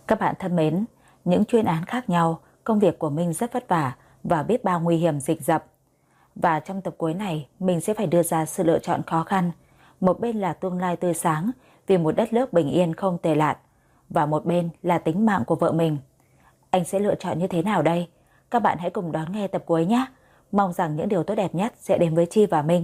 Các bạn thân mến, những chuyên án khác nhau, công việc của Minh rất vất vả và biết bao nguy hiểm rình rập. Và trong tập cuối này, mình sẽ phải đưa ra sự lựa chọn khó khăn. Một bên là tương lai tươi sáng vì một đất nước bình yên không tệ nạn, và một bên là tính mạng của vợ mình. Anh sẽ lựa chọn như thế nào đây? Các bạn hãy cùng đón nghe tập cuối nhé. Mong rằng những điều tốt đẹp nhất sẽ đến với Chi và Minh.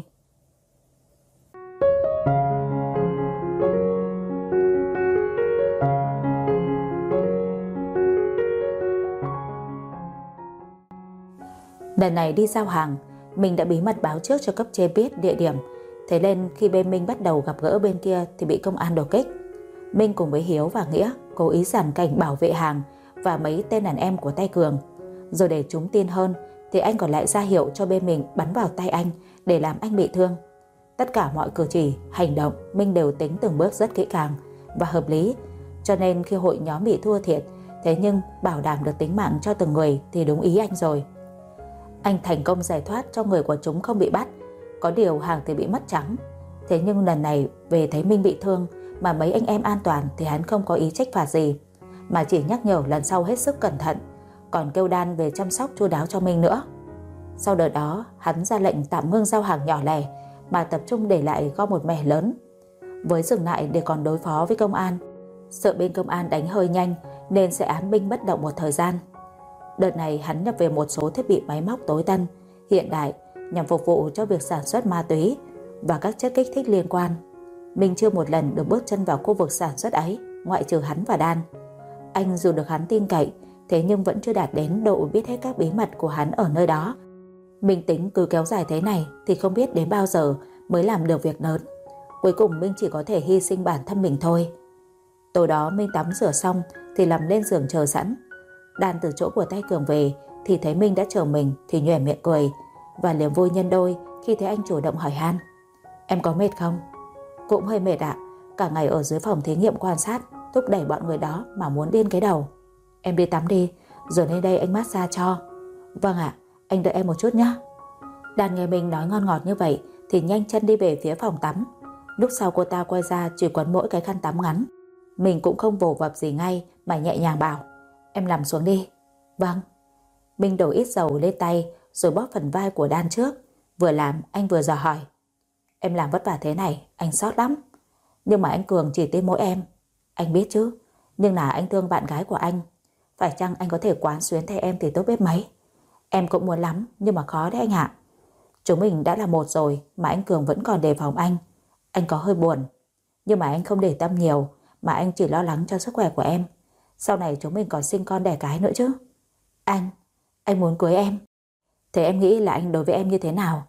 Lần này đi giao hàng, mình đã bí mật báo trước cho cấp trên biết địa điểm. Thế nên khi bên Minh bắt đầu gặp gỡ bên kia thì bị công an đột kích. Minh cùng với Hiếu và Nghĩa cố ý giàn cảnh bảo vệ hàng và mấy tên đàn em của tay Cường. Rồi để chúng tin hơn thì anh còn lại ra hiệu cho bên mình bắn vào tay anh để làm anh bị thương. Tất cả mọi cử chỉ, hành động Minh đều tính từng bước rất kỹ càng và hợp lý. Cho nên khi hội nhóm bị thua thiệt, thế nhưng bảo đảm được tính mạng cho từng người thì đúng ý anh rồi. Anh thành công giải thoát cho người của chúng không bị bắt. Có điều hàng thì bị mất trắng. Thế nhưng lần này về thấy Minh bị thương mà mấy anh em an toàn thì hắn không có ý trách phạt gì, mà chỉ nhắc nhở lần sau hết sức cẩn thận, còn kêu Đan về chăm sóc chu đáo cho Minh nữa. Sau đợt đó hắn ra lệnh tạm ngưng giao hàng nhỏ lẻ mà tập trung để lại gom một mẻ lớn, với dừng lại để còn đối phó với công an. Sợ bên công an đánh hơi nhanh nên sẽ án binh bất động một thời gian. Đợt này hắn nhập về một số thiết bị máy móc tối tân, hiện đại nhằm phục vụ cho việc sản xuất ma túy và các chất kích thích liên quan. Minh chưa một lần được bước chân vào khu vực sản xuất ấy, ngoại trừ hắn và Đan. Anh dù được hắn tin cậy, thế nhưng vẫn chưa đạt đến độ biết hết các bí mật của hắn ở nơi đó. Minh tính cứ kéo dài thế này thì không biết đến bao giờ mới làm được việc lớn. Cuối cùng Minh chỉ có thể hy sinh bản thân mình thôi. Tối đó Minh tắm rửa xong thì nằm lên giường chờ sẵn. Đan từ chỗ của tay Cường về thì thấy Minh đã chờ mình thì nhoẻn miệng cười, và niềm vui nhân đôi khi thấy anh chủ động hỏi han: "Em có mệt không?" "Cũng hơi mệt ạ. Cả ngày ở dưới phòng thí nghiệm quan sát, thúc đẩy bọn người đó mà muốn điên cái đầu." "Em đi tắm đi, rồi lên đây anh massage cho." "Vâng ạ, anh đợi em một chút nhé." Đan nghe Minh nói ngon ngọt như vậy thì nhanh chân đi về phía phòng tắm. Lúc sau cô ta quay ra chỉ quấn mỗi cái khăn tắm ngắn. Mình cũng không vồ vập gì ngay mà nhẹ nhàng bảo: "Em nằm xuống đi." "Vâng." Minh đổ ít dầu lên tay rồi bóp phần vai của Đan trước. Vừa làm anh vừa dò hỏi: "Em làm vất vả thế này anh sót lắm. Nhưng mà anh Cường chỉ tin mỗi em. Anh biết chứ, nhưng là anh thương bạn gái của anh. Phải chăng anh có thể quán xuyến thay em thì tốt biết mấy. Em cũng muốn lắm nhưng mà khó đấy anh ạ. Chúng mình đã là một rồi mà anh Cường vẫn còn đề phòng anh. Anh có hơi buồn. Nhưng mà anh không để tâm nhiều, mà anh chỉ lo lắng cho sức khỏe của em. Sau này chúng mình còn sinh con đẻ cái nữa chứ. Anh muốn cưới em. Thế em nghĩ là anh đối với em như thế nào?"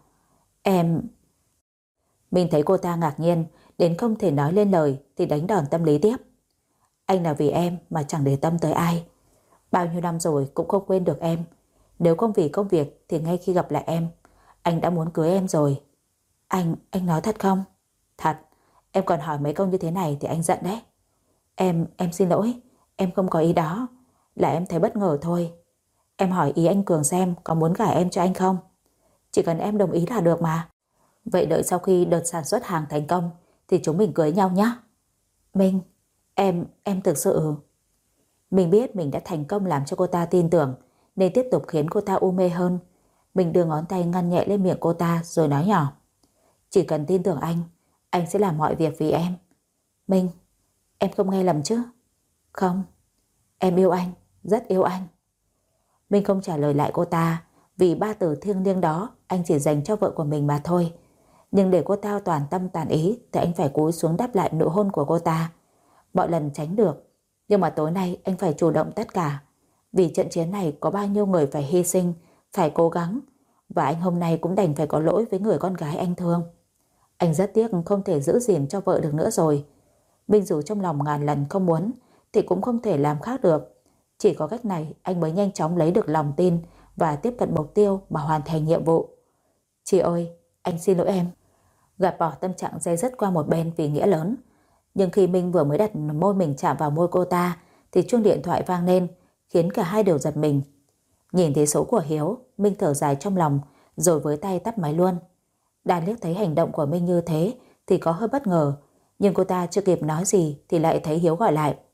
Mình thấy cô ta ngạc nhiên đến không thể nói lên lời thì đánh đòn tâm lý tiếp: "Anh là vì em mà chẳng để tâm tới ai. Bao nhiêu năm rồi cũng không quên được em. Nếu không vì công việc thì ngay khi gặp lại em, anh đã muốn cưới em rồi." Anh nói thật không?" "Thật. Em còn hỏi mấy câu như thế này thì anh giận đấy." Em xin lỗi. Em không có ý đó. Là em thấy bất ngờ thôi. Em hỏi ý anh Cường xem có muốn gả em cho anh không. Chỉ cần em đồng ý là được mà. Vậy đợi sau khi đợt sản xuất hàng thành công thì chúng mình cưới nhau nhé." "Minh, em thực sự..." Mình biết mình đã thành công làm cho cô ta tin tưởng nên tiếp tục khiến cô ta u mê hơn. Mình đưa ngón tay ngăn nhẹ lên miệng cô ta rồi nói nhỏ: "Chỉ cần tin tưởng anh sẽ làm mọi việc vì em." "Minh, em không nghe lầm chứ?" "Không, em yêu anh, rất yêu anh." Minh không trả lời lại cô ta, vì ba từ thiêng liêng đó anh chỉ dành cho vợ của mình mà thôi. Nhưng để cô ta toàn tâm toàn ý thì anh phải cúi xuống đáp lại nụ hôn của cô ta. Mọi lần tránh được, nhưng mà tối nay anh phải chủ động tất cả. Vì trận chiến này có bao nhiêu người phải hy sinh, phải cố gắng, và anh hôm nay cũng đành phải có lỗi với người con gái anh thương. Anh rất tiếc không thể giữ gìn cho vợ được nữa rồi. Minh dù trong lòng ngàn lần không muốn thì cũng không thể làm khác được. Chỉ có cách này anh mới nhanh chóng lấy được lòng tin và tiếp cận mục tiêu mà hoàn thành nhiệm vụ. "Chị ơi, anh xin lỗi em." Gạt bỏ tâm trạng day dứt qua một bên vì Nghĩa lớn. Nhưng khi Minh vừa mới đặt môi mình chạm vào môi cô ta thì chuông điện thoại vang lên, khiến cả hai đều giật mình. Nhìn thấy số của Hiếu, Minh thở dài trong lòng rồi với tay tắt máy luôn. Đan liếc thấy hành động của Minh như thế thì có hơi bất ngờ, nhưng cô ta chưa kịp nói gì thì lại thấy Hiếu gọi lại.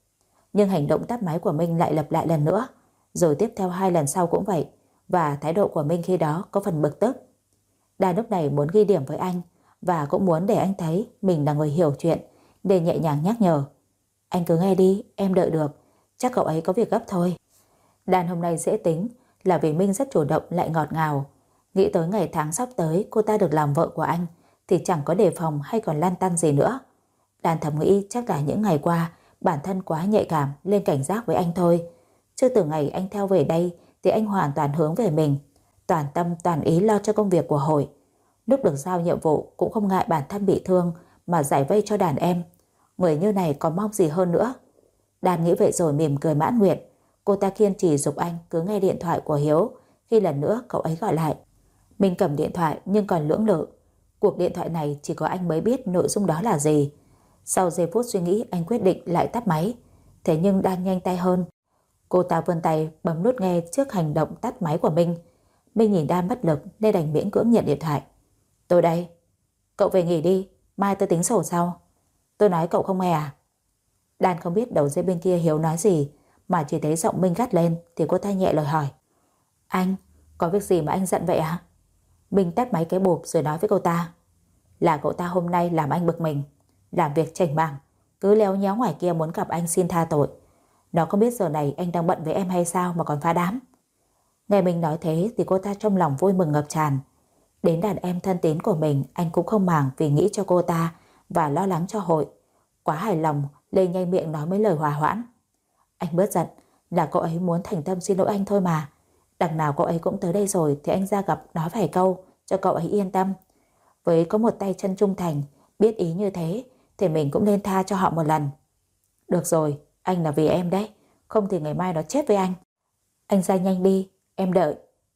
Nhưng hành động tắt máy của Minh lại lặp lại lần nữa, rồi tiếp theo 2 lần sau cũng vậy, và thái độ của Minh khi đó có phần bực tức. Đan lúc này muốn ghi điểm với anh và cũng muốn để anh thấy mình là người hiểu chuyện, để nhẹ nhàng nhắc nhở. Anh cứ nghe đi, em đợi được, chắc cậu ấy có việc gấp thôi. Đan hôm nay dễ tính là vì Minh rất chủ động lại ngọt ngào. Nghĩ tới ngày tháng sắp tới cô ta được làm vợ của anh thì chẳng có đề phòng hay còn lăn tăn gì nữa. Đan thầm nghĩ chắc là những ngày qua bản thân quá nhạy cảm lên cảnh giác với anh thôi. Chứ từ ngày anh theo về đây thì anh hoàn toàn hướng về mình, toàn tâm toàn ý lo cho công việc của hội. Lúc được giao nhiệm vụ cũng không ngại bản thân bị thương mà giải vây cho đàn em. Người như này có mong gì hơn nữa. Đan nghĩ vậy rồi mỉm cười mãn nguyện. Cô ta kiên trì giục anh cứ nghe điện thoại của Hiếu khi lần nữa cậu ấy gọi lại. Mình cầm điện thoại nhưng còn lưỡng lự. Cuộc điện thoại này chỉ có anh mới biết nội dung đó là gì. Sau giây phút suy nghĩ anh quyết định lại tắt máy. Thế nhưng Đan nhanh tay hơn. Cô ta vươn tay bấm nút nghe trước hành động tắt máy của Minh. Minh nhìn Đan bất lực nên đành miễn cưỡng nhận điện thoại. Tôi đây. Cậu về nghỉ đi, mai tôi tính sổ sau. Tôi nói cậu không nghe à? Đan không biết đầu dây bên kia Hiếu nói gì, mà chỉ thấy giọng Minh gắt lên thì cô ta nhẹ lời hỏi. Anh, có việc gì mà anh giận vậy à? Minh tắt máy cái bụp rồi nói với cô ta. Là cậu ta hôm nay làm anh bực mình, làm việc chảnh mảng, cứ léo nhéo ngoài kia muốn gặp anh xin tha tội. Nó không biết giờ này anh đang bận với em hay sao mà còn phá đám. Nghe Minh nói thế thì cô ta trong lòng vui mừng ngập tràn. Đến đàn em thân tín của mình anh cũng không màng vì nghĩ cho cô ta và lo lắng cho hội. Quá hài lòng lên nhanh miệng nói mấy lời hòa hoãn. Anh bớt giận, là cậu ấy muốn thành tâm xin lỗi anh thôi mà. Đằng nào cậu ấy cũng tới đây rồi thì anh ra gặp nói vài câu cho cậu ấy yên tâm. Với có một tay chân trung thành, biết ý như thế thì mình cũng nên tha cho họ một lần. Được rồi, anh là vì em đấy, không thì ngày mai nó chết với anh. Anh ra nhanh đi, em đợi.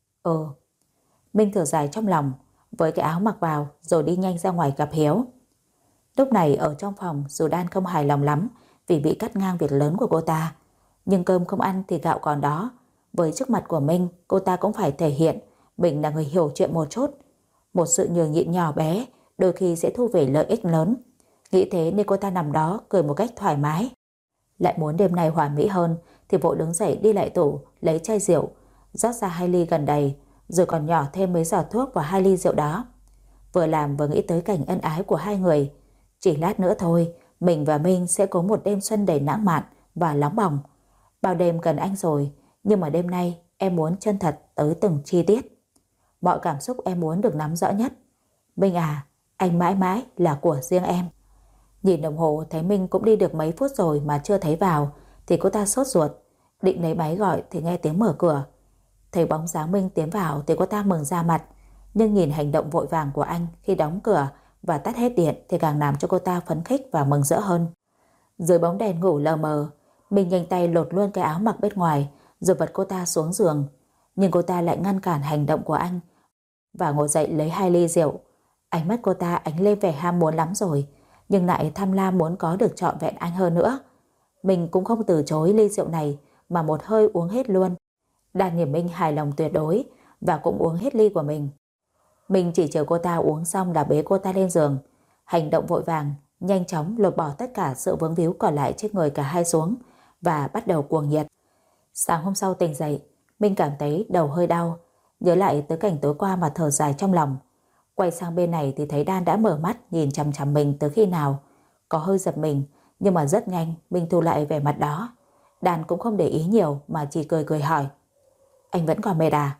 Minh thở dài trong lòng, với cái áo mặc vào rồi đi nhanh ra ngoài gặp Hiếu. Lúc này ở trong phòng dù Đan không hài lòng lắm vì bị cắt ngang việc lớn của cô ta, nhưng cơm không ăn thì gạo còn đó. Với trước mặt của Minh, cô ta cũng phải thể hiện mình là người hiểu chuyện một chút. Một sự nhường nhịn nhỏ bé đôi khi sẽ thu về lợi ích lớn. Nghĩ thế nên cô ta nằm đó cười một cách thoải mái. Lại muốn đêm nay hoàn mỹ hơn thì vội đứng dậy đi lại tủ lấy chai rượu, rót ra 2 ly gần đầy, rồi còn nhỏ thêm mấy giọt thuốc vào 2 ly rượu đó. Vừa làm vừa nghĩ tới cảnh ân ái của hai người. Chỉ lát nữa thôi, mình và Minh sẽ có một đêm xuân đầy lãng mạn và nóng bỏng. Bao đêm cần anh rồi, nhưng mà đêm nay em muốn chân thật tới từng chi tiết. Mọi cảm xúc em muốn được nắm rõ nhất. Minh à, anh mãi mãi là của riêng em. Nhìn đồng hồ thấy Minh cũng đi được mấy phút rồi mà chưa thấy vào thì cô ta sốt ruột, định lấy máy gọi thì nghe tiếng mở cửa. Thấy bóng dáng Minh tiến vào thì cô ta mừng ra mặt, nhưng nhìn hành động vội vàng của anh khi đóng cửa và tắt hết điện thì càng làm cho cô ta phấn khích và mừng rỡ hơn. Dưới bóng đèn ngủ lờ mờ, Minh nhanh tay lột luôn cái áo mặc bên ngoài rồi vật cô ta xuống giường, nhưng cô ta lại ngăn cản hành động của anh và ngồi dậy lấy 2 ly rượu. Ánh mắt cô ta ánh lên vẻ ham muốn lắm rồi, nhưng lại tham lam muốn có được trọn vẹn anh hơn nữa. Mình cũng không từ chối ly rượu này mà một hơi uống hết luôn. Đan nhìn Minh hài lòng tuyệt đối và cũng uống hết ly của mình. Mình chỉ chờ cô ta uống xong đã bế cô ta lên giường. Hành động vội vàng, nhanh chóng lột bỏ tất cả sự vướng víu còn lại trên người cả hai xuống và bắt đầu cuồng nhiệt. Sáng hôm sau tỉnh dậy, Minh cảm thấy đầu hơi đau, nhớ lại tới cảnh tối qua mà thở dài trong lòng. Quay sang bên này thì thấy Đan đã mở mắt nhìn chằm chằm mình từ khi nào. Có hơi giật mình, nhưng mà rất nhanh Minh thu lại vẻ mặt đó. Đan cũng không để ý nhiều mà chỉ cười cười hỏi. Anh vẫn còn mệt à?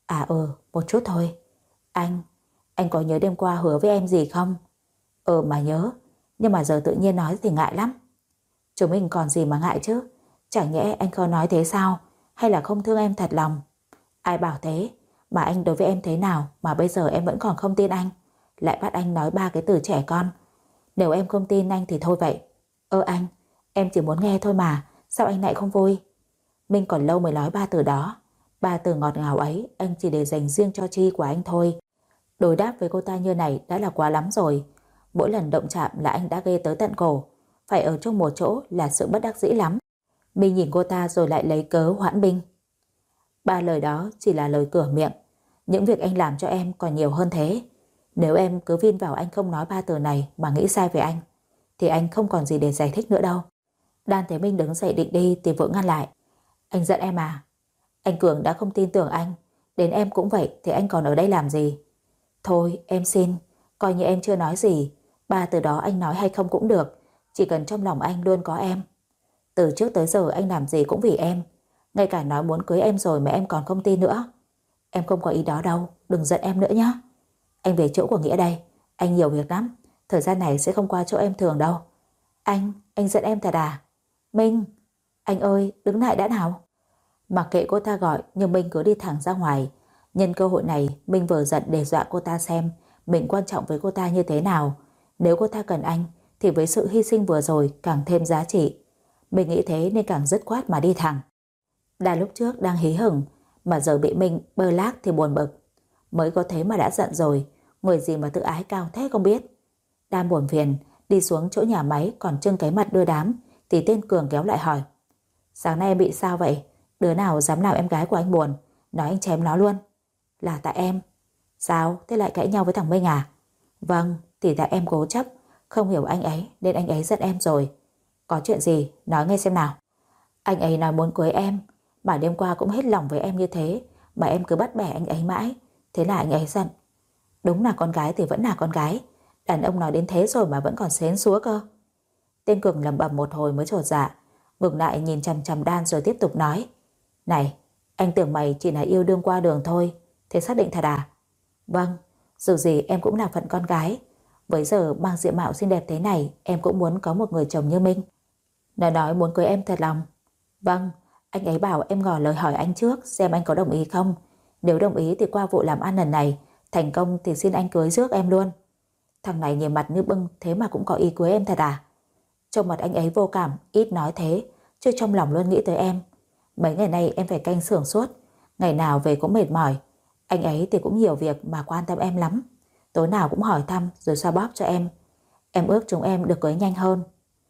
Một chút thôi. Anh có nhớ đêm qua hứa với em gì không? Mà nhớ, nhưng mà giờ tự nhiên nói thì ngại lắm. Chúng mình còn gì mà ngại chứ? Chẳng nhẽ anh có nói thế sao? Hay là không thương em thật lòng? Ai bảo thế? Mà anh đối với em thế nào mà bây giờ em vẫn còn không tin anh? Lại bắt anh nói 3 cái từ trẻ con. Nếu em không tin anh thì thôi vậy. Anh, em chỉ muốn nghe thôi mà, sao anh lại không vui? Minh còn lâu mới nói 3 từ đó. 3 từ ngọt ngào ấy anh chỉ để dành riêng cho Chi của anh thôi. Đối đáp với cô ta như này đã là quá lắm rồi. Mỗi lần động chạm là anh đã ghê tới tận cổ. Phải ở chung một chỗ là sự bất đắc dĩ lắm. Minh nhìn cô ta rồi lại lấy cớ hoãn binh. 3 lời đó chỉ là lời cửa miệng. Những việc anh làm cho em còn nhiều hơn thế. Nếu em cứ vin vào anh không nói 3 từ này mà nghĩ sai về anh thì anh không còn gì để giải thích nữa đâu. Đan thấy Minh đứng dậy định đi thì vội ngăn lại. Anh giận em à? Anh Cường đã không tin tưởng anh, đến em cũng vậy thì anh còn ở đây làm gì? Thôi em xin, coi như em chưa nói gì. Ba từ đó anh nói hay không cũng được, chỉ cần trong lòng anh luôn có em. Từ trước tới giờ anh làm gì cũng vì em, ngay cả nói muốn cưới em rồi mà em còn không tin nữa. Em không có ý đó đâu, đừng giận em nữa nhé. Anh về chỗ của Nghĩa đây, anh nhiều việc lắm, thời gian này sẽ không qua chỗ em thường đâu. Anh giận em thật à? Minh, anh ơi, đứng lại đã nào. Mặc kệ cô ta gọi nhưng Minh cứ đi thẳng ra ngoài. Nhân cơ hội này Minh vừa giận đe dọa cô ta xem mình quan trọng với cô ta như thế nào. Nếu cô ta cần anh thì với sự hy sinh vừa rồi càng thêm giá trị. Mình nghĩ thế nên càng dứt khoát mà đi thẳng. Đà lúc trước đang hí hửng mà giờ bị Minh bơ lác thì buồn bực. Mới có thế mà đã giận rồi, người gì mà tự ái cao thế không biết. Đang buồn phiền đi xuống chỗ nhà máy còn trưng cái mặt đưa đám thì tên Cường kéo lại hỏi: Sáng nay em bị sao vậy? Đứa nào dám làm em gái của anh buồn, nói anh chém nó luôn. Là tại em. Sao? Thế lại cãi nhau với thằng Minh à? Vâng, thì tại em cố chấp, không hiểu anh ấy nên anh ấy giận em rồi. Có chuyện gì? Nói nghe xem nào. Anh ấy nói muốn cưới em, mà đêm qua cũng hết lòng với em như thế, mà em cứ bắt bẻ anh ấy mãi, thế là anh ấy giận. Đúng là con gái thì vẫn là con gái, đàn ông nói đến thế rồi mà vẫn còn xến xúa cơ. Tên Cường lẩm bẩm một hồi mới chột dạ, ngừng lại nhìn chằm chằm Đan rồi tiếp tục nói: Này, anh tưởng mày chỉ là yêu đương qua đường thôi, thế xác định thật à? Vâng, dù gì em cũng là phận con gái, với giờ mang diện mạo xinh đẹp thế này em cũng muốn có một người chồng như Minh. Nó nói muốn cưới em thật lòng. Vâng, anh ấy bảo em ngỏ lời hỏi anh trước xem anh có đồng ý không. Nếu đồng ý thì qua vụ làm ăn lần này thành công thì xin anh cưới trước em luôn. Thằng này nhìn mặt như bưng thế mà cũng có ý cưới em thật à? Trong mặt anh ấy vô cảm, ít nói thế, chứ trong lòng luôn nghĩ tới em. Mấy ngày nay em phải canh xưởng suốt, ngày nào về cũng mệt mỏi. Anh ấy thì cũng nhiều việc mà quan tâm em lắm, tối nào cũng hỏi thăm rồi xoa bóp cho em. Em ước chúng em được cưới nhanh hơn.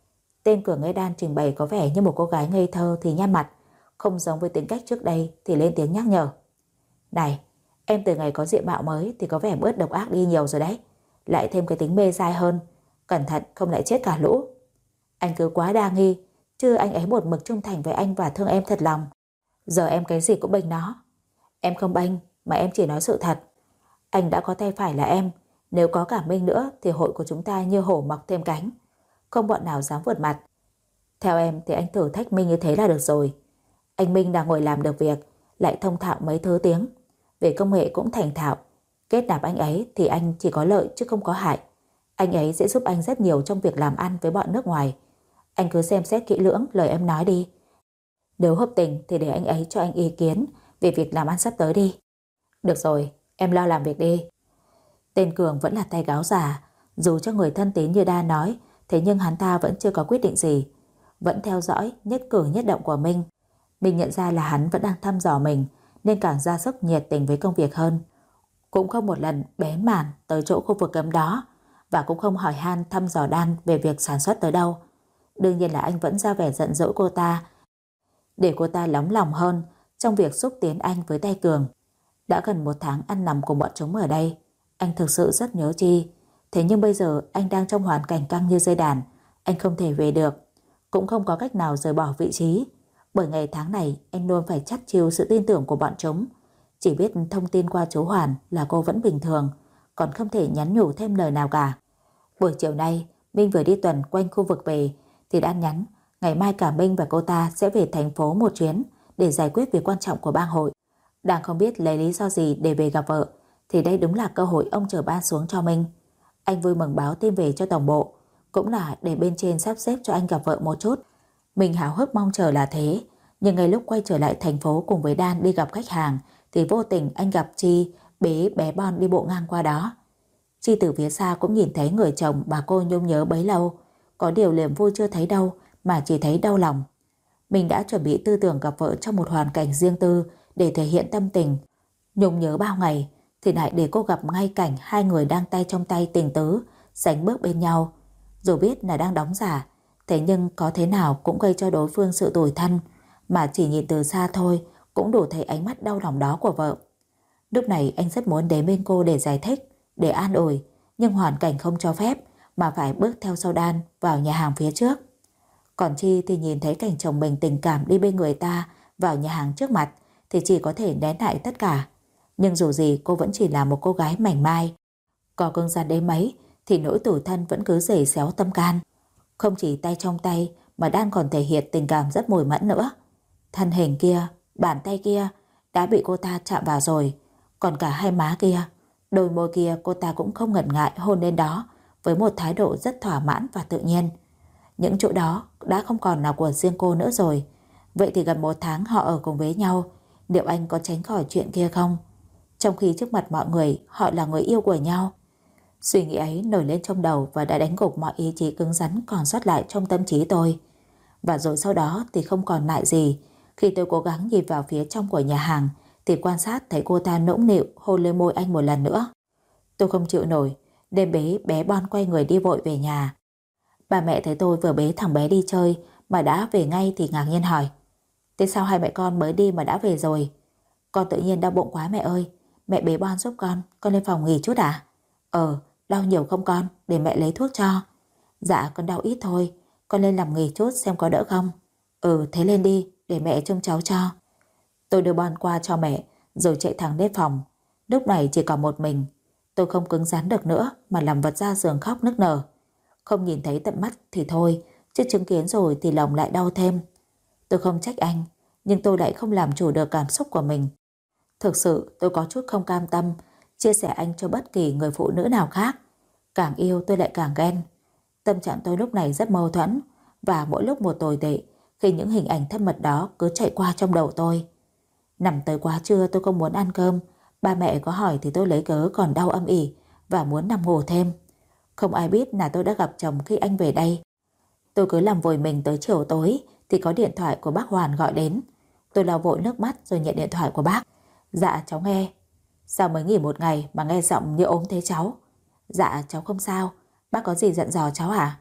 Tên Cường nghe Đan trình bày có vẻ như một cô gái ngây thơ thì nhăn mặt, không giống với tính cách trước đây thì lên tiếng nhắc nhở. Này, em từ ngày có diện mạo mới thì có vẻ bớt độc ác đi nhiều rồi đấy, lại thêm cái tính mê dai hơn, cẩn thận không lại chết cả lũ. Anh cứ quá đa nghi, chứ anh ấy một mực trung thành với anh và thương em thật lòng. Giờ em cái gì cũng bênh nó. Em không bênh mà em chỉ nói sự thật. Anh đã có tay phải là em, nếu có cả Minh nữa thì hội của chúng ta như hổ mọc thêm cánh, không bọn nào dám vượt mặt. Theo em thì anh thử thách Minh như thế là được rồi. Anh Minh đang ngồi làm được việc, lại thông thạo mấy thứ tiếng, về công nghệ cũng thành thạo. Kết nạp anh ấy thì anh chỉ có lợi chứ không có hại. Anh ấy sẽ giúp anh rất nhiều trong việc làm ăn với bọn nước ngoài. Anh cứ xem xét kỹ lưỡng lời em nói đi. Nếu hợp tình thì để anh ấy cho anh ý kiến về việc làm ăn sắp tới đi. Được rồi, em lo làm việc đi. Tên Cường vẫn là tay gáo già, dù cho người thân tín như Đa nói, thế nhưng hắn ta vẫn chưa có quyết định gì, vẫn theo dõi nhất cử nhất động của Minh. Mình nhận ra là hắn vẫn đang thăm dò mình nên càng ra sức nhiệt tình với công việc hơn. Cũng không một lần bén mảng tới chỗ khu vực cấm đó, và cũng không hỏi han thăm dò Đan về việc sản xuất tới đâu. Đương nhiên là anh vẫn ra vẻ giận dỗi cô ta, để cô ta nóng lòng hơn trong việc xúc tiến anh với tay Cường. Đã gần 1 tháng ăn nằm cùng bọn chúng ở đây, anh thực sự rất nhớ Chi. Thế nhưng bây giờ anh đang trong hoàn cảnh căng như dây đàn, anh không thể về được, cũng không có cách nào rời bỏ vị trí. Bởi ngày tháng này anh luôn phải chắt chiu sự tin tưởng của bọn chúng. Chỉ biết thông tin qua chú Hoàn là cô vẫn bình thường, còn không thể nhắn nhủ thêm lời nào cả. Buổi chiều nay Minh vừa đi tuần quanh khu vực về thì đã nhắn ngày mai cả Minh và cô ta sẽ về thành phố một chuyến để giải quyết việc quan trọng của bang hội. Đang không biết lấy lý do gì để về gặp vợ thì đây đúng là cơ hội ông trời ban xuống cho Minh. Anh vui mừng báo tin về cho tổng bộ, cũng là để bên trên sắp xếp cho anh gặp vợ một chút. Mình háo hức mong chờ là thế, nhưng ngay lúc quay trở lại thành phố cùng với Đan đi gặp khách hàng thì vô tình anh gặp Chi bế bé Bon đi bộ ngang qua đó. Chi từ phía xa cũng nhìn thấy người chồng bà cô nhung nhớ bấy lâu, có điều niềm vui chưa thấy đâu mà chỉ thấy đau lòng. Mình đã chuẩn bị tư tưởng gặp vợ trong một hoàn cảnh riêng tư để thể hiện tâm tình. Nhung nhớ bao ngày thì lại để cô gặp ngay cảnh hai người đang tay trong tay tình tứ sánh bước bên nhau. Dù biết là đang đóng giả, thế nhưng có thế nào cũng gây cho đối phương sự tủi thân, mà chỉ nhìn từ xa thôi cũng đủ thấy ánh mắt đau lòng đó của vợ. Lúc này anh rất muốn đến bên cô để giải thích, để an ủi, nhưng hoàn cảnh không cho phép mà phải bước theo sau Đan vào nhà hàng phía trước. Còn Chi thì nhìn thấy cảnh chồng mình tình cảm đi bên người ta vào nhà hàng trước mặt thì chỉ có thể nén lại tất cả. Nhưng dù gì cô vẫn chỉ là một cô gái mảnh mai. Có cứng rắn đến mấy thì nỗi tủi thân vẫn cứ rỉ xéo tâm can. Không chỉ tay trong tay mà đang còn thể hiện tình cảm rất mùi mẫn nữa. Thân hình kia, bàn tay kia đã bị cô ta chạm vào rồi. Còn cả hai má kia, đôi môi kia cô ta cũng không ngần ngại hôn lên đó với một thái độ rất thỏa mãn và tự nhiên. Những chỗ đó đã không còn là của riêng cô nữa rồi. Vậy thì gần 1 tháng họ ở cùng với nhau, liệu anh có tránh khỏi chuyện kia không? Trong khi trước mặt mọi người họ là người yêu của nhau. Suy nghĩ ấy nổi lên trong đầu và đã đánh gục mọi ý chí cứng rắn còn sót lại trong tâm trí tôi. Và rồi sau đó thì không còn lại gì. Khi tôi cố gắng nhìn vào phía trong của nhà hàng thì quan sát thấy cô ta nũng nịu hôn lên môi anh một lần nữa. Tôi không chịu nổi, đêm bé Bon quay người đi vội về nhà. Bà mẹ thấy tôi vừa bế thằng bé đi chơi mà đã về ngay thì ngạc nhiên hỏi: thế sao hai mẹ con mới đi mà đã về rồi? Con tự nhiên đau bụng quá mẹ ơi. Mẹ bế Bon giúp con lên phòng nghỉ chút à? Đau nhiều không con, để mẹ lấy thuốc cho. Dạ con đau ít thôi, con lên nằm nghỉ chút xem có đỡ không. Thế lên đi, để mẹ trông cháu cho. Tôi đưa Bon qua cho mẹ rồi chạy thẳng lên phòng. Lúc này chỉ còn một mình. Tôi không cứng rắn được nữa mà làm vật ra giường khóc nức nở. Không nhìn thấy tận mắt thì thôi, chứ chứng kiến rồi thì lòng lại đau thêm. Tôi không trách anh, nhưng tôi lại không làm chủ được cảm xúc của mình. Thực sự tôi có chút không cam tâm chia sẻ anh cho bất kỳ người phụ nữ nào khác. Càng yêu tôi lại càng ghen. Tâm trạng tôi lúc này rất mâu thuẫn và mỗi lúc một tồi tệ khi những hình ảnh thân mật đó cứ chạy qua trong đầu tôi. Nằm tới quá trưa tôi không muốn ăn cơm. Ba mẹ có hỏi thì tôi lấy cớ còn đau âm ỉ và muốn nằm ngủ thêm. Không ai biết là tôi đã gặp chồng khi anh về đây. Tôi cứ làm vội mình tới chiều tối thì có điện thoại của bác Hoàn gọi đến. Tôi lau vội nước mắt rồi nhận điện thoại của bác. Dạ cháu nghe. Sao mới nghỉ 1 ngày mà nghe giọng như ốm thế cháu? Dạ cháu không sao. Bác có gì dặn dò cháu hả?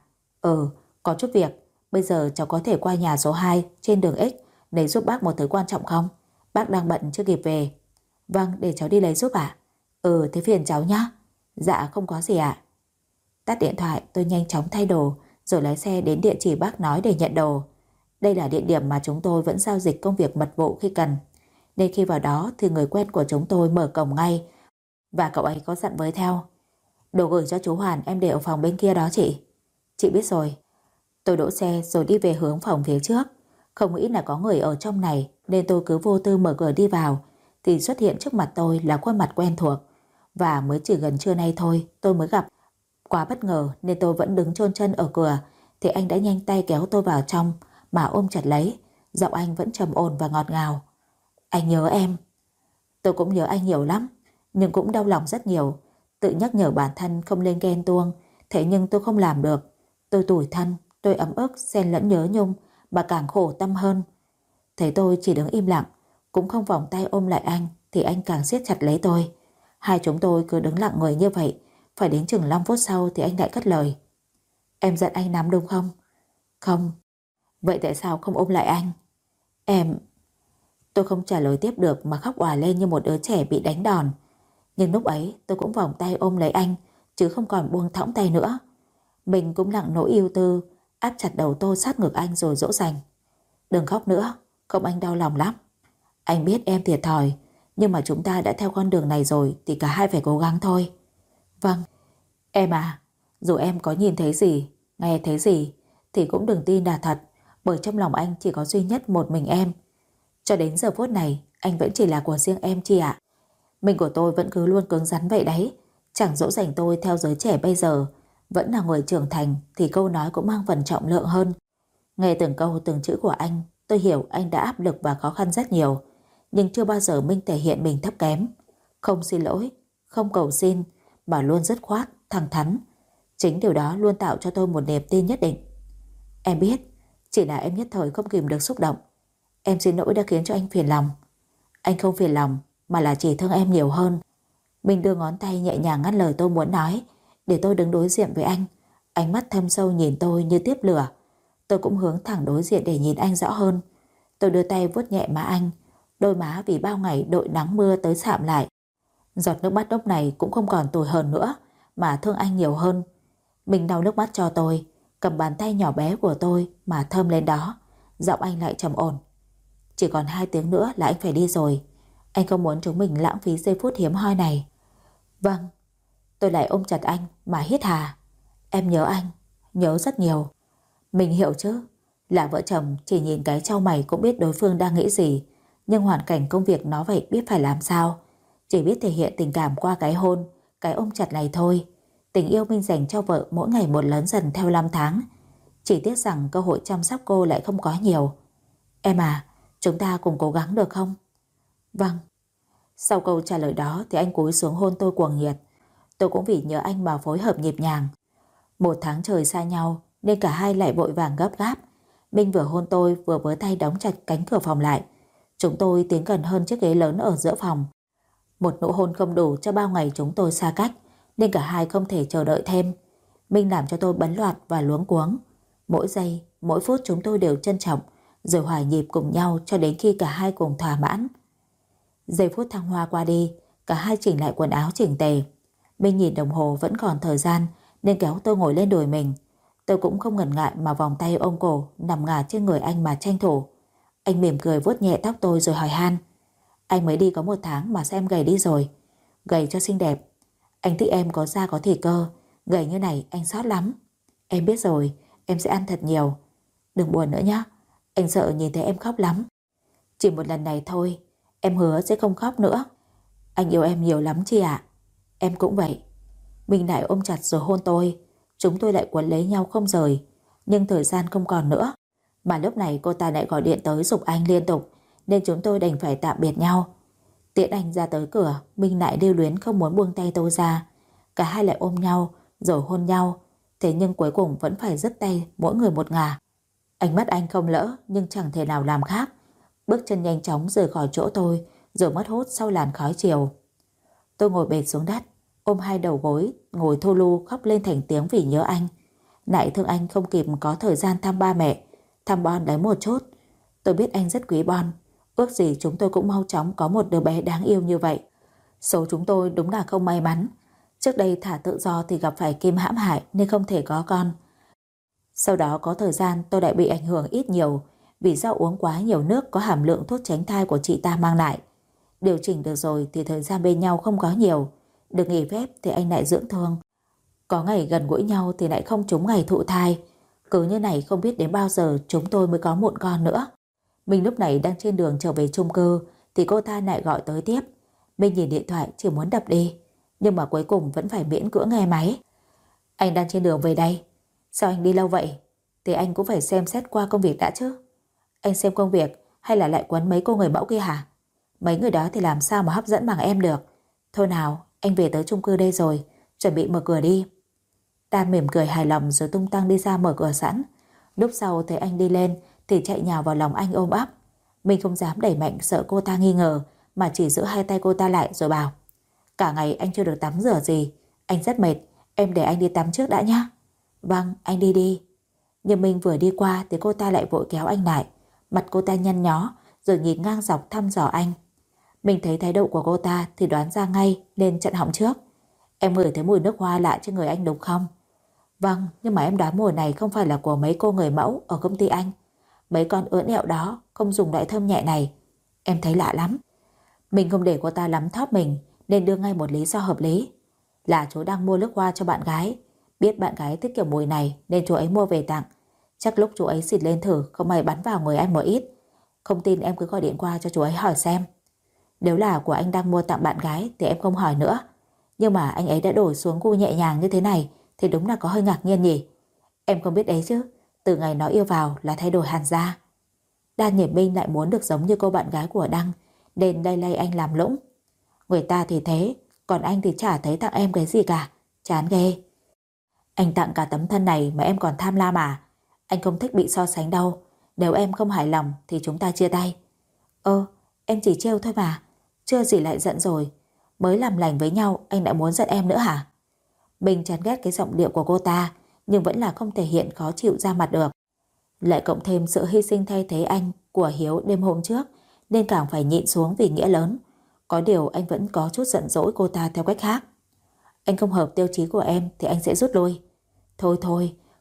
Có chút việc. Bây giờ cháu có thể qua nhà số 2 trên đường X lấy giúp bác một thứ quan trọng không? Bác đang bận chưa kịp về. Vâng, để cháu đi lấy giúp ạ. Thế phiền cháu nhé. Dạ không có gì ạ. Tắt điện thoại tôi nhanh chóng thay đồ rồi lái xe đến địa chỉ bác nói để nhận đồ. Đây là địa điểm mà chúng tôi vẫn giao dịch công việc mật vụ khi cần. Nên khi vào đó thì người quen của chúng tôi mở cổng ngay. Và cậu ấy có dặn với theo: đồ gửi cho chú Hoàn em để ở phòng bên kia đó chị. Chị biết rồi. Tôi đỗ xe rồi đi về hướng phòng phía trước. Không nghĩ là có người ở trong này nên tôi cứ vô tư mở cửa đi vào thì xuất hiện trước mặt tôi là khuôn mặt quen thuộc. Và mới chỉ gần trưa nay thôi tôi mới gặp. Quá bất ngờ nên tôi vẫn đứng chôn chân ở cửa thì anh đã nhanh tay kéo tôi vào trong mà ôm chặt lấy. Giọng anh vẫn trầm ổn và ngọt ngào. Anh nhớ em. Tôi cũng nhớ anh nhiều lắm, nhưng cũng đau lòng rất nhiều. Tự nhắc nhở bản thân không lên ghen tuông, thế nhưng tôi không làm được. Tôi tủi thân, tôi ấm ức xen lẫn nhớ nhung mà càng khổ tâm hơn. Thấy tôi chỉ đứng im lặng, cũng không vòng tay ôm lại anh thì anh càng siết chặt lấy tôi. Hai chúng tôi cứ đứng lặng người như vậy. Phải đến chừng 5 phút sau thì anh lại cất lời. Em giận anh lắm đúng không? Không. Vậy tại sao không ôm lại anh? Em... Tôi không trả lời tiếp được mà khóc òa lên như một đứa trẻ bị đánh đòn. Nhưng lúc ấy tôi cũng vòng tay ôm lấy anh chứ không còn buông thõng tay nữa. Mình cũng lặng nỗi yêu tư, áp chặt đầu tôi sát ngực anh rồi dỗ dành. Đừng khóc nữa, không anh đau lòng lắm. Anh biết em thiệt thòi, nhưng mà chúng ta đã theo con đường này rồi thì cả hai phải cố gắng thôi. Vâng. Em à, dù em có nhìn thấy gì, nghe thấy gì thì cũng đừng tin là thật, bởi trong lòng anh chỉ có duy nhất một mình em. Cho đến giờ phút này anh vẫn chỉ là của riêng em Chi ạ. Mình của tôi vẫn cứ luôn cứng rắn vậy đấy. Chẳng dỗ dành tôi theo giới trẻ bây giờ. Vẫn là người trưởng thành thì câu nói cũng mang phần trọng lượng hơn. Nghe từng câu từng chữ của anh, tôi hiểu anh đã áp lực và khó khăn rất nhiều. Nhưng chưa bao giờ Minh thể hiện mình thấp kém. Không xin lỗi, không cầu xin, mà luôn dứt khoát, thẳng thắn. Chính điều đó luôn tạo cho tôi một niềm tin nhất định. Em biết, chỉ là em nhất thời không kìm được xúc động. Em xin lỗi đã khiến cho anh phiền lòng. Anh không phiền lòng mà là chỉ thương em nhiều hơn. Mình đưa ngón tay nhẹ nhàng ngắt lời tôi muốn nói, để tôi đứng đối diện với anh. Ánh mắt thâm sâu nhìn tôi như tiếp lửa. Tôi cũng hướng thẳng đối diện để nhìn anh rõ hơn. Tôi đưa tay vuốt nhẹ má anh. Đôi má vì bao ngày đội nắng mưa tới sạm lại. Giọt nước mắt lúc này cũng không còn tủi hờn nữa, mà thương anh nhiều hơn. Mình lau nước mắt cho tôi, cầm bàn tay nhỏ bé của tôi mà thơm lên đó. Giọng anh lại trầm ổn. Chỉ còn 2 tiếng nữa là anh phải đi rồi. Anh không muốn chúng mình lãng phí giây phút hiếm hoi này. Vâng. Tôi lại ôm chặt anh mà hít hà. Em nhớ anh, nhớ rất nhiều. Mình hiểu chứ. Là vợ chồng chỉ nhìn cái chau mày cũng biết đối phương đang nghĩ gì. Nhưng hoàn cảnh công việc nó vậy biết phải làm sao. Chỉ biết thể hiện tình cảm qua cái hôn, cái ôm chặt này thôi. Tình yêu mình dành cho vợ mỗi ngày một lớn dần theo năm tháng. Chỉ tiếc rằng cơ hội chăm sóc cô lại không có nhiều. Em à, chúng ta cùng cố gắng được không? Vâng. Sau câu trả lời đó thì anh cúi xuống hôn tôi cuồng nhiệt. Tôi cũng vì nhớ anh mà phối hợp nhịp nhàng. 1 tháng trời xa nhau nên cả hai lại vội vàng gấp gáp. Minh vừa hôn tôi vừa với tay đóng chặt cánh cửa phòng lại. Chúng tôi tiến gần hơn chiếc ghế lớn ở giữa phòng. Một nụ hôn không đủ cho bao ngày chúng tôi xa cách nên cả hai không thể chờ đợi thêm. Minh làm cho tôi bấn loạt và luống cuống. Mỗi giây, mỗi phút chúng tôi đều trân trọng rồi hòa nhịp cùng nhau cho đến khi cả hai cùng thỏa mãn. Giây phút thăng hoa qua đi, cả hai chỉnh lại quần áo chỉnh tề. Minh nhìn đồng hồ vẫn còn thời gian nên kéo tôi ngồi lên đùi mình. Tôi cũng không ngần ngại mà vòng tay ôm cổ nằm ngả trên người anh mà tranh thủ. Anh mỉm cười vuốt nhẹ tóc tôi rồi hỏi han. Anh mới đi có 1 tháng mà sao em gầy đi rồi? Gầy cho xinh đẹp. Anh thích em có da có thịt cơ. Gầy như này anh sót lắm. Em biết rồi, em sẽ ăn thật nhiều. Đừng buồn nữa nhé. Anh sợ nhìn thấy em khóc lắm. Chỉ một lần này thôi, em hứa sẽ không khóc nữa. Anh yêu em nhiều lắm chị ạ. Em cũng vậy. Minh lại ôm chặt rồi hôn tôi. Chúng tôi lại quấn lấy nhau không rời. Nhưng thời gian không còn nữa. Mà lúc này cô ta lại gọi điện tới giục anh liên tục nên chúng tôi đành phải tạm biệt nhau. Tiễn anh ra tới cửa, Minh lại lưu luyến không muốn buông tay tôi ra. Cả hai lại ôm nhau rồi hôn nhau. Thế nhưng cuối cùng vẫn phải dứt tay mỗi người một ngả. Ánh mắt anh không lỡ nhưng chẳng thể nào làm khác. Bước chân nhanh chóng rời khỏi chỗ tôi rồi mất hút sau làn khói chiều. Tôi ngồi bệt xuống đất, ôm hai đầu gối, ngồi thu lu khóc lên thành tiếng vì nhớ anh. Nại thương anh không kịp có thời gian thăm ba mẹ, thăm Bon đấy một chút. Tôi biết anh rất quý Bon, ước gì chúng tôi cũng mau chóng có một đứa bé đáng yêu như vậy. Số chúng tôi đúng là không may mắn. Trước đây thả tự do thì gặp phải Kim hãm hại nên không thể có con. Sau đó có thời gian tôi lại bị ảnh hưởng ít nhiều vì do uống quá nhiều nước có hàm lượng thuốc tránh thai của chị ta mang lại. Điều chỉnh được rồi thì thời gian bên nhau không có nhiều. Được nghỉ phép thì anh lại dưỡng thương. Có ngày gần gũi nhau thì lại không trúng ngày thụ thai. Cứ như này không biết đến bao giờ chúng tôi mới có mụn con nữa. Mình lúc này đang trên đường trở về chung cư thì cô ta lại gọi tới tiếp. Mình nhìn điện thoại chỉ muốn đập đi, nhưng mà cuối cùng vẫn phải miễn cưỡng nghe máy. Anh đang trên đường về đây. Sao anh đi lâu vậy? Thì anh cũng phải xem xét qua công việc đã chứ. Anh xem công việc hay là lại quấn mấy cô người mẫu kia hả? Mấy người đó thì làm sao mà hấp dẫn bằng em được. Thôi nào, anh về tới chung cư đây rồi, chuẩn bị mở cửa đi. Đan mỉm cười hài lòng rồi tung tăng đi ra mở cửa sẵn. Lúc sau thấy anh đi lên thì chạy nhào vào lòng anh ôm ấp. Mình không dám đẩy mạnh sợ cô ta nghi ngờ mà chỉ giữ hai tay cô ta lại rồi bảo: cả ngày anh chưa được tắm rửa gì, anh rất mệt, em để anh đi tắm trước đã nhá. Vâng, anh đi đi. Nhưng mình vừa đi qua thì cô ta lại vội kéo anh lại. Mặt cô ta nhăn nhó rồi nhìn ngang dọc thăm dò anh. Mình thấy thái độ của cô ta thì đoán ra ngay nên chặn họng trước. Em ngửi thấy mùi nước hoa lạ trên người anh đúng không? Vâng, nhưng mà em đoán mùi này không phải là của mấy cô người mẫu ở công ty anh. Mấy con ưỡn ẹo đó không dùng loại thơm nhẹ này. Em thấy lạ lắm. Mình không để cô ta lắm thóp mình nên đưa ngay một lý do hợp lý. Là chú đang mua nước hoa cho bạn gái. Biết bạn gái thích kiểu mùi này nên chú ấy mua về tặng. Chắc lúc chú ấy xịt lên thử không may bắn vào người anh một ít. Không tin em cứ gọi điện qua cho chú ấy hỏi xem. Nếu là của anh đang mua tặng bạn gái thì em không hỏi nữa. Nhưng mà anh ấy đã đổi xuống gu nhẹ nhàng như thế này thì đúng là có hơi ngạc nhiên nhỉ. Em không biết đấy chứ, từ ngày nó yêu vào là thay đổi hẳn ra. Đan Nhiệt Minh lại muốn được giống như cô bạn gái của Đăng nên lay lay anh làm lũng. Người ta thì thế, còn anh thì chả thấy tặng em cái gì cả. Chán ghê. Anh tặng cả tấm thân này mà em còn tham lam à? Anh không thích bị so sánh đâu. Nếu em không hài lòng thì chúng ta chia tay. Em chỉ trêu thôi mà. Chưa gì lại giận rồi. Mới làm lành với nhau anh lại muốn giận em nữa hả? Mình chán ghét cái giọng điệu của cô ta nhưng vẫn là không thể hiện khó chịu ra mặt được. Lại cộng thêm sự hy sinh thay thế anh của Hiếu đêm hôm trước nên càng phải nhịn xuống vì nghĩa lớn. Có điều anh vẫn có chút giận dỗi cô ta theo cách khác. Anh không hợp tiêu chí của em thì anh sẽ rút lui. Thôi thôi,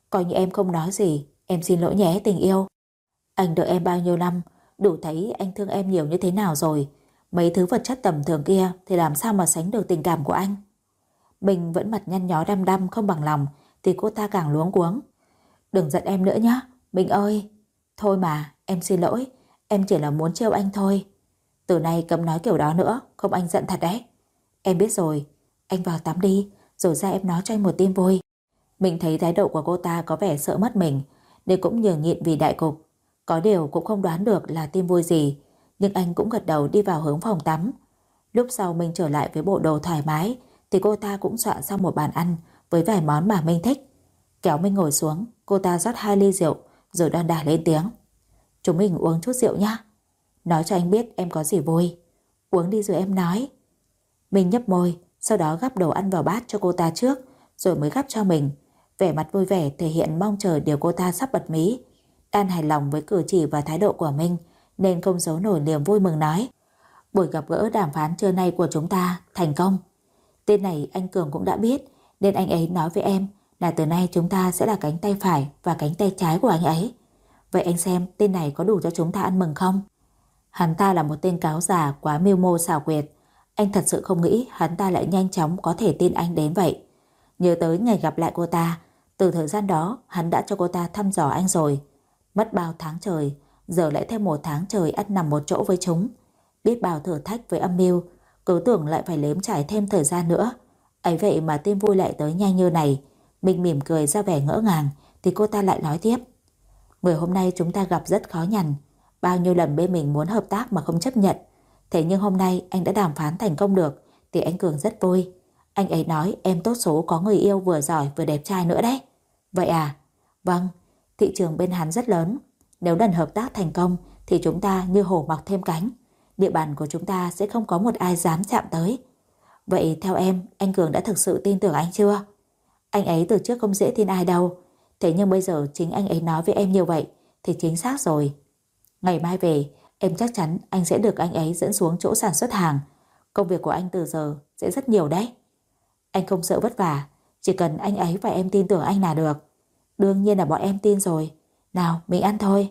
Coi như em không nói gì. Em xin lỗi nhé tình yêu. Anh đợi em bao nhiêu năm, đủ thấy anh thương em nhiều như thế nào rồi. Mấy thứ vật chất tầm thường kia thì làm sao mà sánh được tình cảm của anh. Mình vẫn mặt nhăn nhó đăm đăm không bằng lòng, thì cô ta càng luống cuống. Đừng giận em nữa nhé, Mình ơi. Thôi mà, em xin lỗi. Em chỉ là muốn trêu anh thôi. Từ nay cấm nói kiểu đó nữa, không anh giận thật đấy. Em biết rồi. Anh vào tắm đi, rồi ra em nói cho anh một tin vui. Mình thấy thái độ của cô ta có vẻ sợ mất mình, nên cũng nhường nhịn vì đại cục. Có điều cũng không đoán được là tin vui gì, nhưng anh cũng gật đầu đi vào hướng phòng tắm. Lúc sau mình trở lại với bộ đồ thoải mái, thì cô ta cũng soạn xong một bàn ăn với vài món mà mình thích. Kéo mình ngồi xuống, cô ta rót 2 ly rượu rồi đon đả lên tiếng. Chúng mình uống chút rượu nhá. Nói cho anh biết em có gì vui. Uống đi rồi em nói. Mình nhấp môi, sau đó gắp đồ ăn vào bát cho cô ta trước, rồi mới gắp cho mình. Vẻ mặt vui vẻ thể hiện mong chờ điều cô ta sắp bật mí. Đan hài lòng với cử chỉ và thái độ của mình, nên không giấu nổi niềm vui mừng nói. Buổi gặp gỡ đàm phán trưa nay của chúng ta thành công. Tên này anh Cường cũng đã biết, nên anh ấy nói với em là từ nay chúng ta sẽ là cánh tay phải và cánh tay trái của anh ấy. Vậy anh xem tên này có đủ cho chúng ta ăn mừng không? Hắn ta là một tên cáo già quá mưu mô xảo quyệt. Anh thật sự không nghĩ hắn ta lại nhanh chóng có thể tin anh đến vậy. Nhớ tới ngày gặp lại cô ta, từ thời gian đó hắn đã cho cô ta thăm dò anh rồi. Mất bao tháng trời, giờ lại thêm 1 tháng trời ăn nằm một chỗ với chúng. Biết bao thử thách với âm mưu, cứ tưởng lại phải nếm trải thêm thời gian nữa. Ấy vậy mà tin vui lại tới nhanh như này. Mình mỉm cười ra vẻ ngỡ ngàng, thì cô ta lại nói tiếp. Người hôm nay chúng ta gặp rất khó nhằn. Bao nhiêu lần bên mình muốn hợp tác mà không chấp nhận. Thế nhưng hôm nay anh đã đàm phán thành công được, thì anh Cường rất vui. Anh ấy nói em tốt số có người yêu vừa giỏi vừa đẹp trai nữa đấy. Vậy à? Vâng, thị trường bên hắn rất lớn. Nếu lần hợp tác thành công thì chúng ta như hổ mọc thêm cánh. Địa bàn của chúng ta sẽ không có một ai dám chạm tới. Vậy theo em, anh Cường đã thực sự tin tưởng anh chưa? Anh ấy từ trước không dễ tin ai đâu. Thế nhưng bây giờ chính anh ấy nói với em như vậy thì chính xác rồi. Ngày mai về, em chắc chắn anh sẽ được anh ấy dẫn xuống chỗ sản xuất hàng. Công việc của anh từ giờ sẽ rất nhiều đấy. Anh không sợ vất vả, chỉ cần anh ấy và em tin tưởng anh là được. Đương nhiên là bọn em tin rồi. Nào, mình ăn thôi.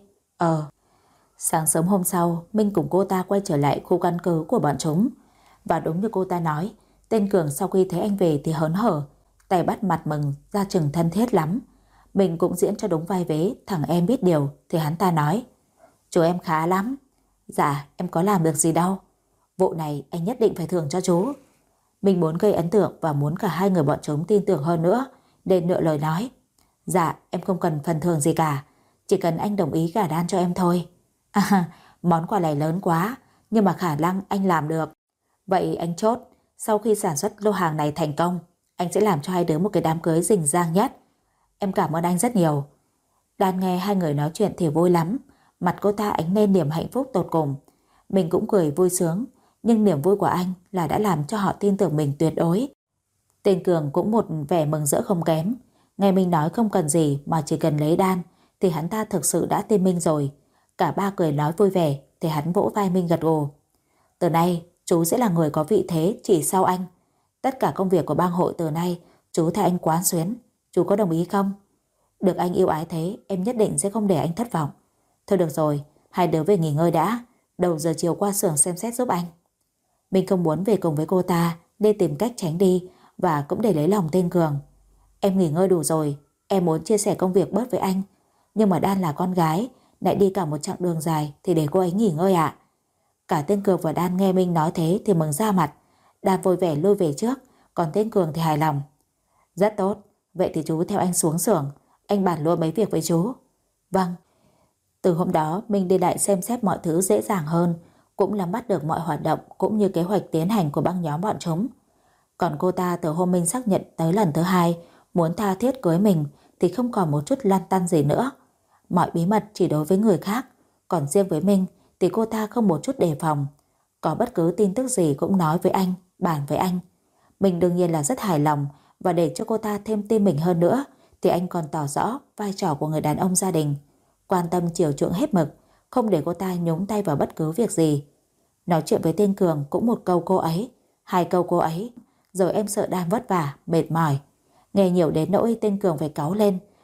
Sáng sớm hôm sau, Minh cùng cô ta quay trở lại khu căn cứ của bọn chúng. Và đúng như cô ta nói, tên Cường sau khi thấy anh về thì hớn hở, tay bắt mặt mừng, ra chừng thân thiết lắm. Mình cũng diễn cho đúng vai vế, thằng em biết điều, thì hắn ta nói. Chú em khá lắm. Dạ, em có làm được gì đâu. Vụ này anh nhất định phải thưởng cho chú. Mình muốn gây ấn tượng và muốn cả hai người bọn chúng tin tưởng hơn nữa, nên nựa lời nói. Dạ, em không cần phần thưởng gì cả, chỉ cần anh đồng ý gả Đan cho em thôi. À, món quà này lớn quá, nhưng mà khả năng anh làm được. Vậy anh chốt, sau khi sản xuất lô hàng này thành công, anh sẽ làm cho hai đứa một cái đám cưới rình rang nhất. Em cảm ơn anh rất nhiều. Đan nghe hai người nói chuyện thì vui lắm, mặt cô ta ánh lên niềm hạnh phúc tột cùng. Mình cũng cười vui sướng, nhưng niềm vui của anh là đã làm cho họ tin tưởng mình tuyệt đối. Tên Cường cũng một vẻ mừng rỡ không kém. Nghe mình nói không cần gì mà chỉ cần lấy Đan, thì hắn ta thực sự đã tin Minh rồi. Cả ba cười nói vui vẻ, thì hắn vỗ vai Minh gật gù. Từ nay chú sẽ là người có vị thế chỉ sau anh. Tất cả công việc của bang hội từ nay chú thay anh quán xuyến. Chú có đồng ý không? Được anh yêu ái thế, em nhất định sẽ không để anh thất vọng. Thôi được rồi, hai đứa về nghỉ ngơi đã. Đầu giờ chiều qua xưởng xem xét giúp anh. Mình không muốn về cùng với cô ta, nên tìm cách tránh đi, và cũng để lấy lòng tên Cường. Em nghỉ ngơi đủ rồi, em muốn chia sẻ công việc bớt với anh. Nhưng mà Đan là con gái, lại đi cả một chặng đường dài thì để cô ấy nghỉ ngơi ạ. Cả tên Cường và Đan nghe Minh nói thế thì mừng ra mặt. Đan vui vẻ lui về trước, còn tên Cường thì hài lòng. Rất tốt, vậy thì chú theo anh xuống xưởng, anh bàn luôn mấy việc với chú. Vâng. Từ hôm đó Minh đi lại xem xét mọi thứ dễ dàng hơn, cũng nắm bắt được mọi hoạt động cũng như kế hoạch tiến hành của băng nhóm bọn chúng. Còn cô ta từ hôm Minh xác nhận tới lần thứ 2 muốn tha thiết cưới mình thì không còn một chút lăn tăn gì nữa. Mọi bí mật chỉ đối với người khác, còn riêng với Minh thì cô ta không một chút đề phòng. Có bất cứ tin tức gì cũng nói với anh, bàn với anh. Mình đương nhiên là rất hài lòng, và để cho cô ta thêm tin mình hơn nữa thì anh còn tỏ rõ vai trò của người đàn ông gia đình, quan tâm chiều chuộng hết mực, không để cô ta nhúng tay vào bất cứ việc gì. Nói chuyện với tên Cường cũng một câu cô ấy, 2 câu cô ấy, rồi em sợ Đan vất vả, mệt mỏi. Nghe nhiều đến nỗi tên Cường phải cáu lên,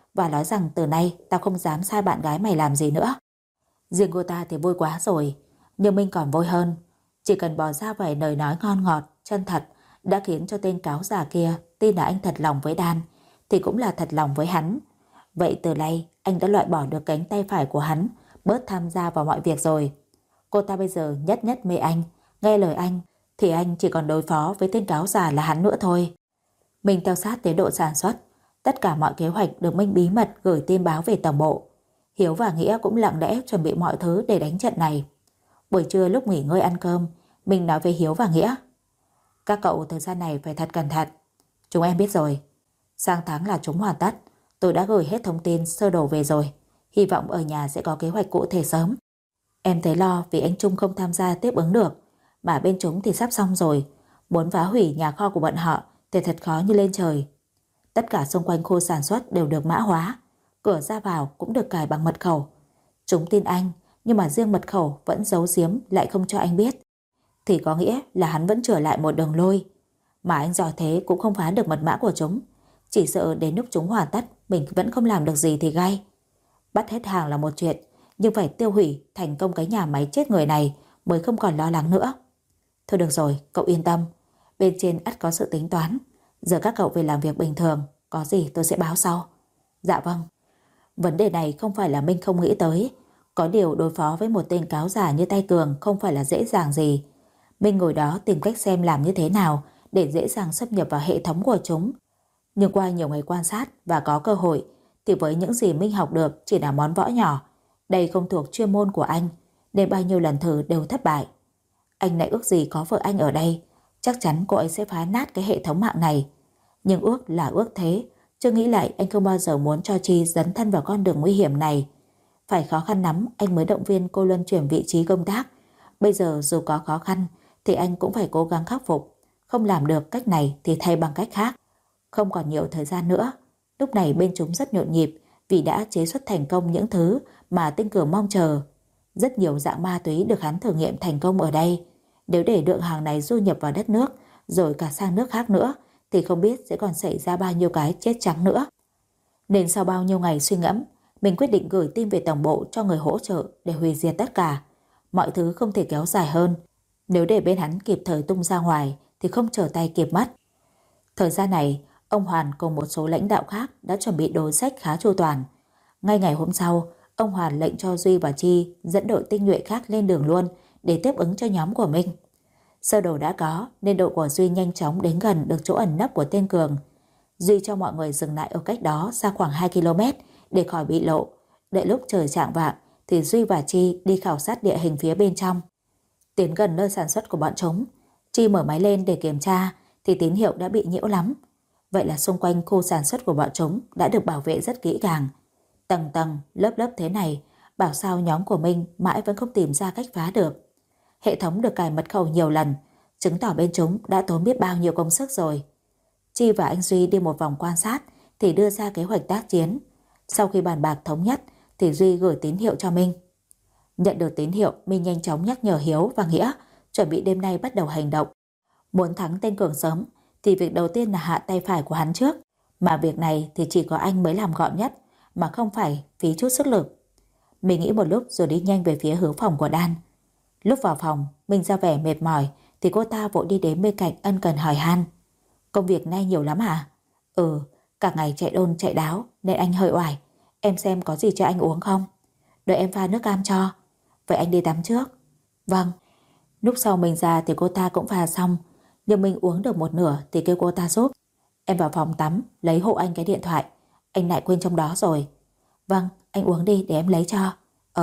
và nói rằng từ nay tao không dám sai bạn gái mày làm gì nữa. Riêng cô ta thì vui quá rồi, nhưng Minh còn vui hơn. Chỉ cần bỏ ra vài lời nói ngon ngọt, chân thật đã khiến cho tên cáo già kia tin là anh thật lòng với Đan, thì cũng là thật lòng với hắn. Vậy từ nay anh đã loại bỏ được cánh tay phải của hắn, bớt tham gia vào mọi việc rồi. Cô ta bây giờ nhất nhất mê anh, nghe lời anh, thì anh chỉ còn đối phó với tên cáo già là hắn nữa thôi. Minh theo sát tiến độ sản xuất, tất cả mọi kế hoạch được Minh bí mật gửi tin báo về tổng bộ. Hiếu và Nghĩa cũng lặng lẽ chuẩn bị mọi thứ để đánh trận này. Buổi trưa lúc nghỉ ngơi ăn cơm, Minh nói với Hiếu và Nghĩa: các cậu thời gian này phải thật cẩn thận. Chúng em biết rồi. Sang tháng là chúng hoàn tất. Tôi đã gửi hết thông tin sơ đồ về rồi. Hy vọng ở nhà sẽ có kế hoạch cụ thể sớm. Em thấy lo vì anh Trung không tham gia tiếp ứng được, mà bên chúng thì sắp xong rồi. Muốn phá hủy nhà kho của bọn họ thì thật khó như lên trời. Tất cả xung quanh khu sản xuất đều được mã hóa, cửa ra vào cũng được cài bằng mật khẩu. Chúng tin anh, nhưng mà riêng mật khẩu vẫn giấu giếm, lại không cho anh biết. Thì có nghĩa là hắn vẫn trở lại một đường lôi. Mà anh giỏi thế cũng không phá được mật mã của chúng. Chỉ sợ đến lúc chúng hoàn tất mình vẫn không làm được gì thì gay. Bắt hết hàng là một chuyện, nhưng phải tiêu hủy thành công cái nhà máy chết người này mới không còn lo lắng nữa. Thôi được rồi, cậu yên tâm. Bên trên ắt có sự tính toán. Giờ các cậu về làm việc bình thường, có gì tôi sẽ báo sau. Dạ vâng. Vấn đề này không phải là Minh không nghĩ tới. Có điều đối phó với một tên cáo giả như tay Cường không phải là dễ dàng gì. Minh ngồi đó tìm cách xem làm như thế nào để dễ dàng xâm nhập vào hệ thống của chúng. Nhưng qua nhiều ngày quan sát và có cơ hội, thì với những gì Minh học được chỉ là món võ nhỏ. Đây không thuộc chuyên môn của anh, nên bao nhiêu lần thử đều thất bại. Anh lại ước gì có vợ anh ở đây, chắc chắn cô ấy sẽ phá nát cái hệ thống mạng này. Nhưng ước là ước thế, chưa nghĩ lại anh không bao giờ muốn cho Chi dấn thân vào con đường nguy hiểm này. Phải khó khăn lắm anh mới động viên cô luân chuyển vị trí công tác. Bây giờ dù có khó khăn thì anh cũng phải cố gắng khắc phục. Không làm được cách này thì thay bằng cách khác. Không còn nhiều thời gian nữa. Lúc này bên chúng rất nhộn nhịp vì đã chế xuất thành công những thứ mà Tinh Cường mong chờ. Rất nhiều dạng ma túy được hắn thử nghiệm thành công ở đây. Nếu để lượng hàng này du nhập vào đất nước rồi cả sang nước khác nữa thì không biết sẽ còn xảy ra bao nhiêu cái chết trắng nữa. Nên sau bao nhiêu ngày suy ngẫm, mình quyết định gửi tin về tổng bộ cho người hỗ trợ để hủy diệt tất cả. Mọi thứ không thể kéo dài hơn. Nếu để bên hắn kịp thời tung ra ngoài thì không trở tay kịp mất. Thời gian này, ông Hoàn cùng một số lãnh đạo khác đã chuẩn bị đồ sách khá chu toàn. Ngay ngày hôm sau, ông Hoàn lệnh cho Duy và Chi dẫn đội tinh nhuệ khác lên đường luôn để tiếp ứng cho nhóm của mình. Sơ đồ đã có nên đội của Duy nhanh chóng đến gần được chỗ ẩn nấp của tên Cường. Duy cho mọi người dừng lại ở cách đó xa khoảng 2 km để khỏi bị lộ. Đợi lúc trời chạng vạng thì Duy và Chi đi khảo sát địa hình phía bên trong. Tiến gần nơi sản xuất của bọn chúng, Chi mở máy lên để kiểm tra thì tín hiệu đã bị nhiễu lắm. Vậy là xung quanh khu sản xuất của bọn chúng đã được bảo vệ rất kỹ càng. Tầng tầng, lớp lớp thế này, bảo sao nhóm của mình mãi vẫn không tìm ra cách phá được. Hệ thống được cài mật khẩu nhiều lần, chứng tỏ bên chúng đã tốn biết bao nhiêu công sức rồi. Chi và anh Duy đi một vòng quan sát thì đưa ra kế hoạch tác chiến. Sau khi bàn bạc thống nhất thì Duy gửi tín hiệu cho Minh. Nhận được tín hiệu, Minh nhanh chóng nhắc nhở Hiếu và Nghĩa chuẩn bị đêm nay bắt đầu hành động. Muốn thắng tên Cường sớm thì việc đầu tiên là hạ tay phải của hắn trước. Mà việc này thì chỉ có anh mới làm gọn nhất, mà không phải phí chút sức lực. Mình nghĩ một lúc rồi đi nhanh về phía hướng phòng của Đan. Lúc vào phòng, mình ra vẻ mệt mỏi thì cô ta vội đi đến bên cạnh ân cần hỏi han. Công việc nay nhiều lắm hả? Ừ, cả ngày chạy đôn chạy đáo nên anh hơi oải. Em xem có gì cho anh uống không? Đợi em pha nước cam cho. Vậy anh đi tắm trước. Vâng. Lúc sau mình ra thì cô ta cũng pha xong, nhưng mình uống được một nửa thì kêu cô ta giúp. Em vào phòng tắm lấy hộ anh cái điện thoại. Anh lại quên trong đó rồi. Vâng, anh uống đi để em lấy cho.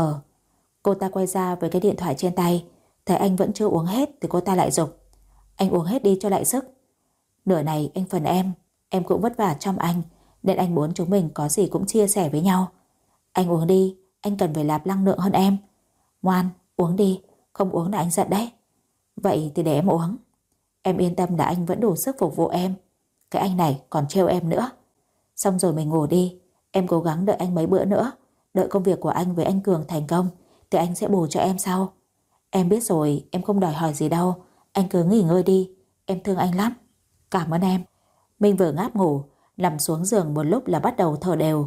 Cô ta quay ra với cái điện thoại trên tay. Thấy anh vẫn chưa uống hết thì cô ta lại giục. Anh uống hết đi cho lại sức. Nửa này anh phần em cũng vất vả trong anh, nên anh muốn chúng mình có gì cũng chia sẻ với nhau. Anh uống đi, anh cần phải nạp năng lượng hơn em. Ngoan, uống đi, không uống là anh giận đấy. Vậy thì để em uống. Em yên tâm là anh vẫn đủ sức phục vụ em. Cái anh này còn trêu em nữa. Xong rồi mình ngủ đi. Em cố gắng đợi anh mấy bữa nữa. Đợi công việc của anh với anh Cường thành công thì anh sẽ bù cho em sau. Em biết rồi, em không đòi hỏi gì đâu. Anh cứ nghỉ ngơi đi. Em thương anh lắm. Cảm ơn em. Mình vừa ngáp ngủ, nằm xuống giường một lúc là bắt đầu thở đều.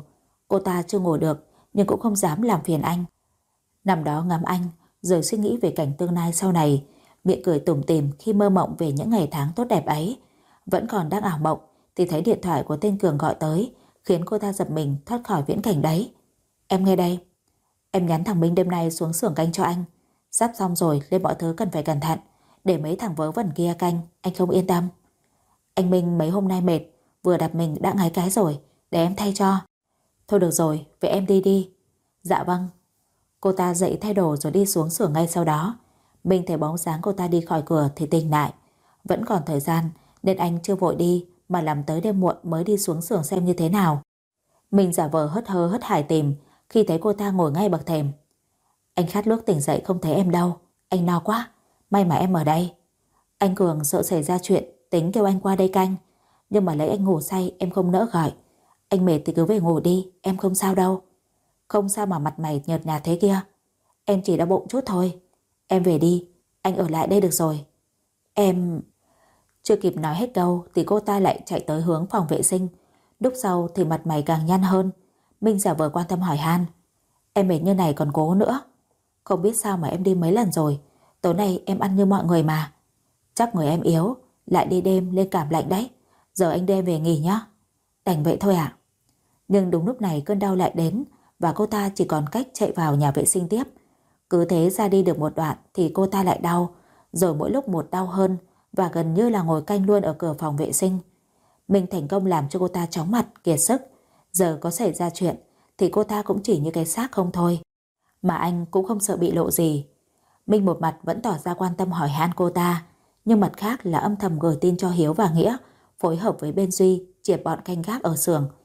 Cô ta chưa ngủ được nhưng cũng không dám làm phiền anh. Nằm đó ngắm anh rồi suy nghĩ về cảnh tương lai sau này, miệng cười tủm tỉm khi mơ mộng về những ngày tháng tốt đẹp ấy. Vẫn còn đang ảo mộng thì thấy điện thoại của tên Cường gọi tới, khiến cô ta giật mình thoát khỏi viễn cảnh đấy. Em nghe đây. Em nhắn thằng Minh đêm nay xuống xưởng canh cho anh. Sắp xong rồi nên mọi thứ cần phải cẩn thận, để mấy thằng vớ vẩn kia canh, anh không yên tâm. Anh Minh mấy hôm nay mệt, vừa đạp mình đã ngáy cái rồi, để em thay cho. Thôi được rồi, vậy em đi đi. Dạ vâng. Cô ta dậy thay đồ rồi đi xuống xưởng ngay sau đó. Minh thấy bóng dáng cô ta đi khỏi cửa thì tỉnh lại. Vẫn còn thời gian nên anh chưa vội đi, mà làm tới đêm muộn mới đi xuống xưởng xem như thế nào. Minh giả vờ hớt hơ hớt hải tìm khi thấy cô ta ngồi ngay bậc thềm. Anh khát nước tỉnh dậy không thấy em đâu, anh no quá, may mà em ở đây. Anh Cường sợ xảy ra chuyện tính kêu anh qua đây canh, nhưng mà lấy anh ngủ say em không nỡ gọi. Anh mệt thì cứ về ngủ đi, em không sao đâu. Không sao mà mặt mày nhợt nhạt thế kia. Em chỉ đau bụng chút thôi. Em về đi, anh ở lại đây được rồi. Em... Chưa kịp nói hết câu thì cô ta lại chạy tới hướng phòng vệ sinh. Lúc sau thì mặt mày càng nhăn hơn. Minh giả vờ quan tâm hỏi han. Em mệt như này còn cố nữa. Không biết sao mà em đi mấy lần rồi. Tối nay em ăn như mọi người mà. Chắc người em yếu, lại đi đêm lên cảm lạnh đấy. Giờ anh đêm về nghỉ nhá. Đành vậy thôi ạ. Nhưng đúng lúc này cơn đau lại đến, và cô ta chỉ còn cách chạy vào nhà vệ sinh tiếp. Cứ thế ra đi được một đoạn thì cô ta lại đau, rồi mỗi lúc một đau hơn, và gần như là ngồi canh luôn ở cửa phòng vệ sinh. Mình thành công làm cho cô ta chóng mặt, kiệt sức. Giờ có xảy ra chuyện thì cô ta cũng chỉ như cái xác không thôi. Mà anh cũng không sợ bị lộ gì. Minh một mặt vẫn tỏ ra quan tâm hỏi han cô ta, nhưng mặt khác là âm thầm gửi tin cho Hiếu và Nghĩa, phối hợp với bên Duy triệt bọn canh gác ở xưởng,